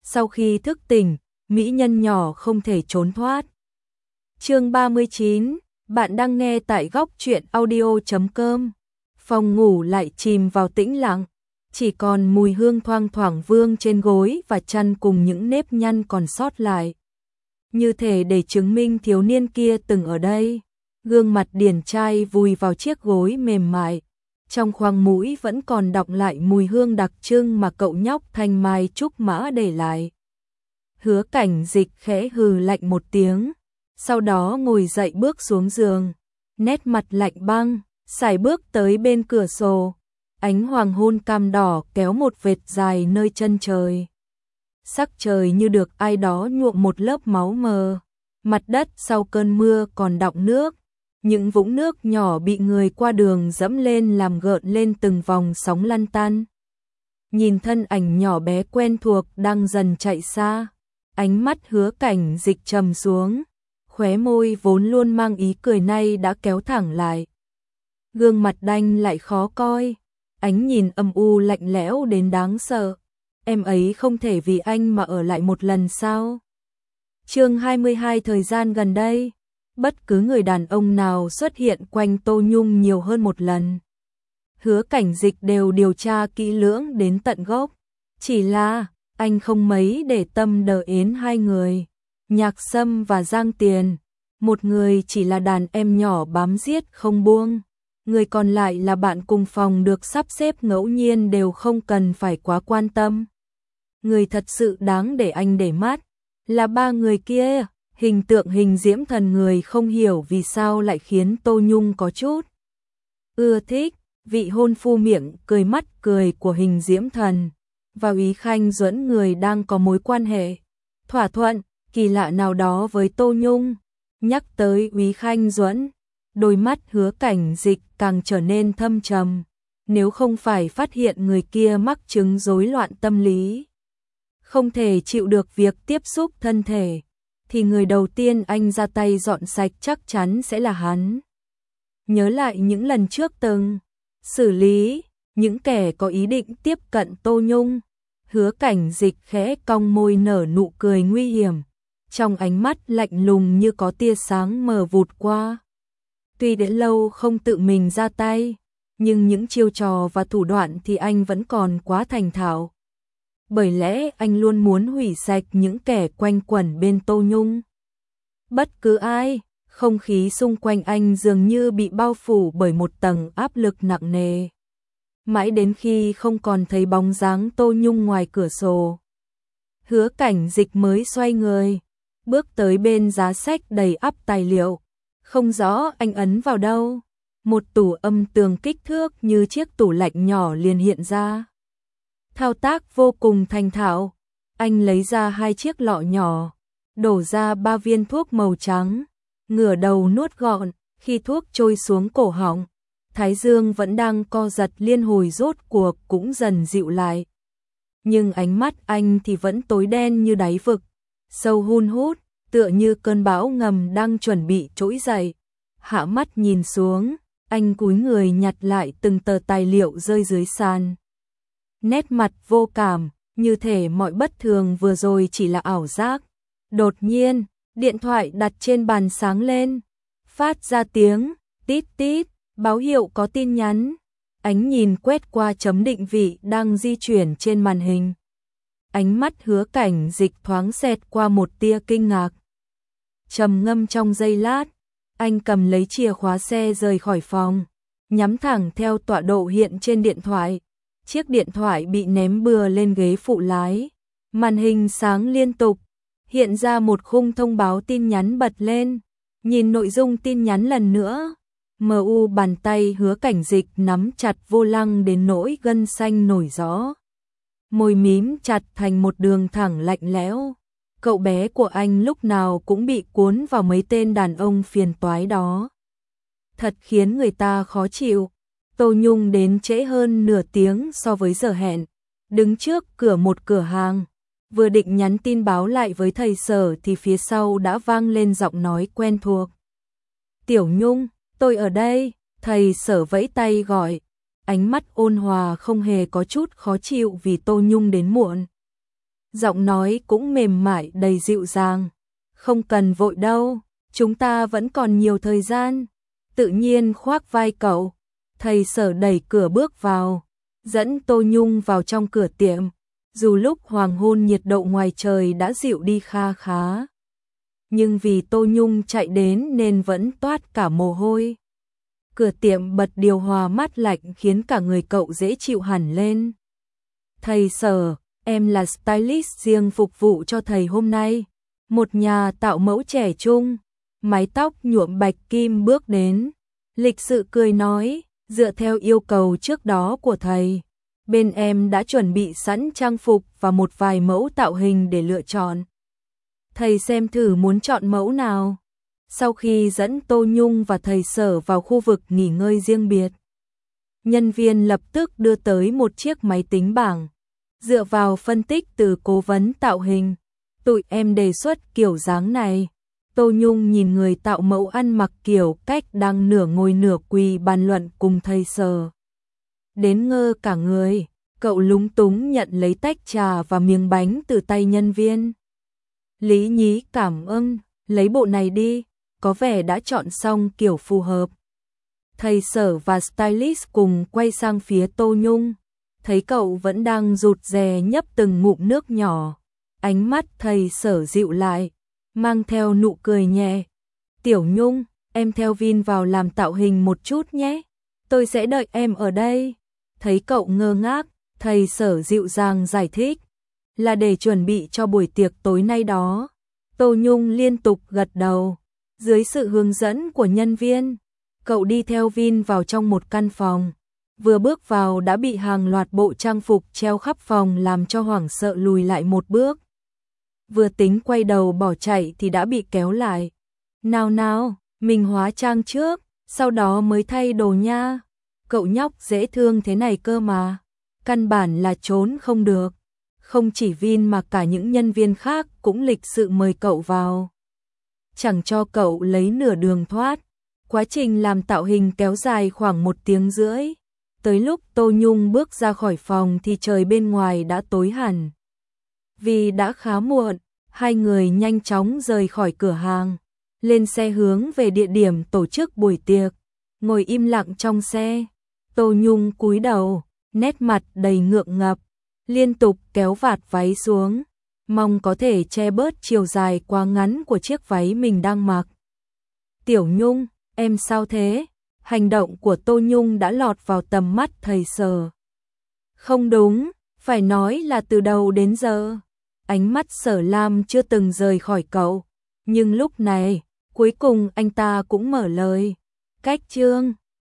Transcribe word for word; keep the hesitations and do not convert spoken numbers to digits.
Sau khi thức tỉnh, mỹ nhân nhỏ không thể trốn thoát. Chương ba mươi chín, bạn đang nghe tại góc truyện audio chấm com. Phòng ngủ lại chìm vào tĩnh lặng, chỉ còn mùi hương thoang thoảng vương trên gối và chăn cùng những nếp nhăn còn sót lại. Như thể để chứng minh thiếu niên kia từng ở đây, gương mặt điển trai vùi vào chiếc gối mềm mại. Trong khoang mũi vẫn còn đọng lại mùi hương đặc trưng mà cậu nhóc thanh mai trúc mã để lại. Hứa Cảnh Dịch khẽ hừ lạnh một tiếng, sau đó ngồi dậy bước xuống giường, nét mặt lạnh băng, sải bước tới bên cửa sổ. Ánh hoàng hôn cam đỏ kéo một vệt dài nơi chân trời. Sắc trời như được ai đó nhuộm một lớp máu mờ, mặt đất sau cơn mưa còn đọng nước. Những vũng nước nhỏ bị người qua đường dẫm lên làm gợn lên từng vòng sóng lăn tăn. Nhìn thân ảnh nhỏ bé quen thuộc đang dần chạy xa, ánh mắt Hứa Cảnh Dịch trầm xuống, khóe môi vốn luôn mang ý cười nay đã kéo thẳng lại. Gương mặt đanh lại khó coi, ánh nhìn âm u lạnh lẽo đến đáng sợ. Em ấy không thể vì anh mà ở lại một lần sao? Chương hai mươi hai, thời gian gần đây, bất cứ người đàn ông nào xuất hiện quanh Tô Nhung nhiều hơn một lần, Hứa Cảnh Dịch đều điều tra kỹ lưỡng đến tận gốc. Chỉ là anh không mấy để tâm đờ yến hai người, Nhạc Sâm và Giang Tiền. Một người chỉ là đàn em nhỏ bám giết không buông, người còn lại là bạn cùng phòng được sắp xếp ngẫu nhiên đều không cần phải quá quan tâm. Người thật sự đáng để anh để mắt là ba người kia. Hình tượng Hình Diễm Thần người không hiểu vì sao lại khiến Tô Nhung có chút ưa thích. Vị hôn phu miệng cười mắt cười của Hình Diễm Thần và Úy Khanh Duẫn người đang có mối quan hệ thỏa thuận kỳ lạ nào đó với Tô Nhung. Nhắc tới Úy Khanh Duẫn, đôi mắt Hứa Cảnh Dịch càng trở nên thâm trầm. Nếu không phải phát hiện người kia mắc chứng rối loạn tâm lý, không thể chịu được việc tiếp xúc thân thể, thì người đầu tiên anh ra tay dọn sạch chắc chắn sẽ là hắn. Nhớ lại những lần trước từng xử lý những kẻ có ý định tiếp cận Tô Nhung, Hứa Cảnh Dịch khẽ cong môi nở nụ cười nguy hiểm, trong ánh mắt lạnh lùng như có tia sáng mờ vụt qua. Tuy đã lâu không tự mình ra tay, nhưng những chiêu trò và thủ đoạn thì anh vẫn còn quá thành thạo. Bởi lẽ anh luôn muốn hủy sạch những kẻ quanh quẩn bên Tô Nhung. Bất cứ ai, không khí xung quanh anh dường như bị bao phủ bởi một tầng áp lực nặng nề. Mãi đến khi không còn thấy bóng dáng Tô Nhung ngoài cửa sổ, Hứa Cảnh Dịch mới xoay người, bước tới bên giá sách đầy ắp tài liệu. Không rõ anh ấn vào đâu, một tủ âm tường kích thước như chiếc tủ lạnh nhỏ liền hiện ra. Thao tác vô cùng thành thạo, anh lấy ra hai chiếc lọ nhỏ, đổ ra ba viên thuốc màu trắng, ngửa đầu nuốt gọn. Khi thuốc trôi xuống cổ họng, thái dương vẫn đang co giật liên hồi rốt cuộc cũng dần dịu lại. Nhưng ánh mắt anh thì vẫn tối đen như đáy vực, sâu hun hút, tựa như cơn bão ngầm đang chuẩn bị trỗi dậy. Hạ mắt nhìn xuống, anh cúi người nhặt lại từng tờ tài liệu rơi dưới sàn. Nét mặt vô cảm, như thể mọi bất thường vừa rồi chỉ là ảo giác. Đột nhiên, điện thoại đặt trên bàn sáng lên, phát ra tiếng tít tít, báo hiệu có tin nhắn. Ánh nhìn quét qua chấm định vị đang di chuyển trên màn hình. Ánh mắt Hứa Cảnh Dịch thoáng xẹt qua một tia kinh ngạc. Trầm ngâm trong giây lát, anh cầm lấy chìa khóa xe rời khỏi phòng, nhắm thẳng theo tọa độ hiện trên điện thoại. Chiếc điện thoại bị ném bừa lên ghế phụ lái, màn hình sáng liên tục, hiện ra một khung thông báo tin nhắn bật lên. Nhìn nội dung tin nhắn lần nữa, mờ u bàn tay Hứa Cảnh Dịch nắm chặt vô lăng đến nỗi gân xanh nổi rõ. Môi mím chặt thành một đường thẳng lạnh lẽo. Cậu bé của anh lúc nào cũng bị cuốn vào mấy tên đàn ông phiền toái đó. Thật khiến người ta khó chịu. Tô Nhung đến trễ hơn nửa tiếng so với giờ hẹn, đứng trước cửa một cửa hàng. Vừa định nhắn tin báo lại với thầy Sở thì phía sau đã vang lên giọng nói quen thuộc. Tiểu Nhung, tôi ở đây. Thầy Sở vẫy tay gọi, ánh mắt ôn hòa không hề có chút khó chịu vì Tô Nhung đến muộn. giọng nói cũng mềm mại đầy dịu dàng. Không cần vội đâu, chúng ta vẫn còn nhiều thời gian. Tự nhiên khoác vai cậu, thầy Sở đẩy cửa bước vào, dẫn Tô Nhung vào trong cửa tiệm. Dù lúc hoàng hôn nhiệt độ ngoài trời đã dịu đi kha khá, nhưng vì Tô Nhung chạy đến nên vẫn toát cả mồ hôi. Cửa tiệm bật điều hòa mát lạnh khiến cả người cậu dễ chịu hẳn lên. Thầy Sở, em là stylist riêng phục vụ cho thầy hôm nay. Một nhà tạo mẫu trẻ trung, mái tóc nhuộm bạch kim bước đến, lịch sự cười nói, dựa theo yêu cầu trước đó của thầy, bên em đã chuẩn bị sẵn trang phục và một vài mẫu tạo hình để lựa chọn. Thầy xem thử muốn chọn mẫu nào. Sau khi dẫn Tô Nhung và thầy Sở vào khu vực nghỉ ngơi riêng biệt, nhân viên lập tức đưa tới một chiếc máy tính bảng. Dựa vào phân tích từ cố vấn tạo hình, tụi em đề xuất kiểu dáng này. Tô Nhung nhìn người tạo mẫu ăn mặc kiểu cách đang nửa ngồi nửa quỳ bàn luận cùng thầy Sở. Đến ngơ cả người, cậu lúng túng nhận lấy tách trà và miếng bánh từ tay nhân viên. Lý nhí cảm ơn, lấy bộ này đi, có vẻ đã chọn xong kiểu phù hợp. Thầy Sở và stylist cùng quay sang phía Tô Nhung, thấy cậu vẫn đang rụt rè nhấp từng ngụm nước nhỏ. Ánh mắt thầy Sở dịu lại, mang theo nụ cười nhẹ. Tiểu Nhung, em theo Vin vào làm tạo hình một chút nhé, tôi sẽ đợi em ở đây. Thấy cậu ngơ ngác, thầy Sở dịu dàng giải thích, là để chuẩn bị cho buổi tiệc tối nay đó. Tô Nhung liên tục gật đầu. Dưới sự hướng dẫn của nhân viên, cậu đi theo Vin vào trong một căn phòng. Vừa bước vào đã bị hàng loạt bộ trang phục treo khắp phòng làm cho hoảng sợ lùi lại một bước. Vừa tính quay đầu bỏ chạy thì đã bị kéo lại. Nào nào, mình hóa trang trước, sau đó mới thay đồ nha. Cậu nhóc dễ thương thế này cơ mà. Căn bản là trốn không được. Không chỉ Vin mà cả những nhân viên khác cũng lịch sự mời cậu vào. Chẳng cho cậu lấy nửa đường thoát. Quá trình làm tạo hình kéo dài khoảng một tiếng rưỡi. Tới lúc Tô Nhung bước ra khỏi phòng thì trời bên ngoài đã tối hẳn. Vì đã khá muộn, hai người nhanh chóng rời khỏi cửa hàng, lên xe hướng về địa điểm tổ chức buổi tiệc. Ngồi im lặng trong xe, Tô Nhung cúi đầu, nét mặt đầy ngượng ngập, liên tục kéo vạt váy xuống, mong có thể che bớt chiều dài quá ngắn của chiếc váy mình đang mặc. Tiểu Nhung, em sao thế? Hành động của Tô Nhung đã lọt vào tầm mắt thầy Sở. Không đúng, phải nói là từ đầu đến giờ. Ánh mắt Sở Lam chưa từng rời khỏi cậu. Nhưng lúc này, cuối cùng anh ta cũng mở lời. Cách chương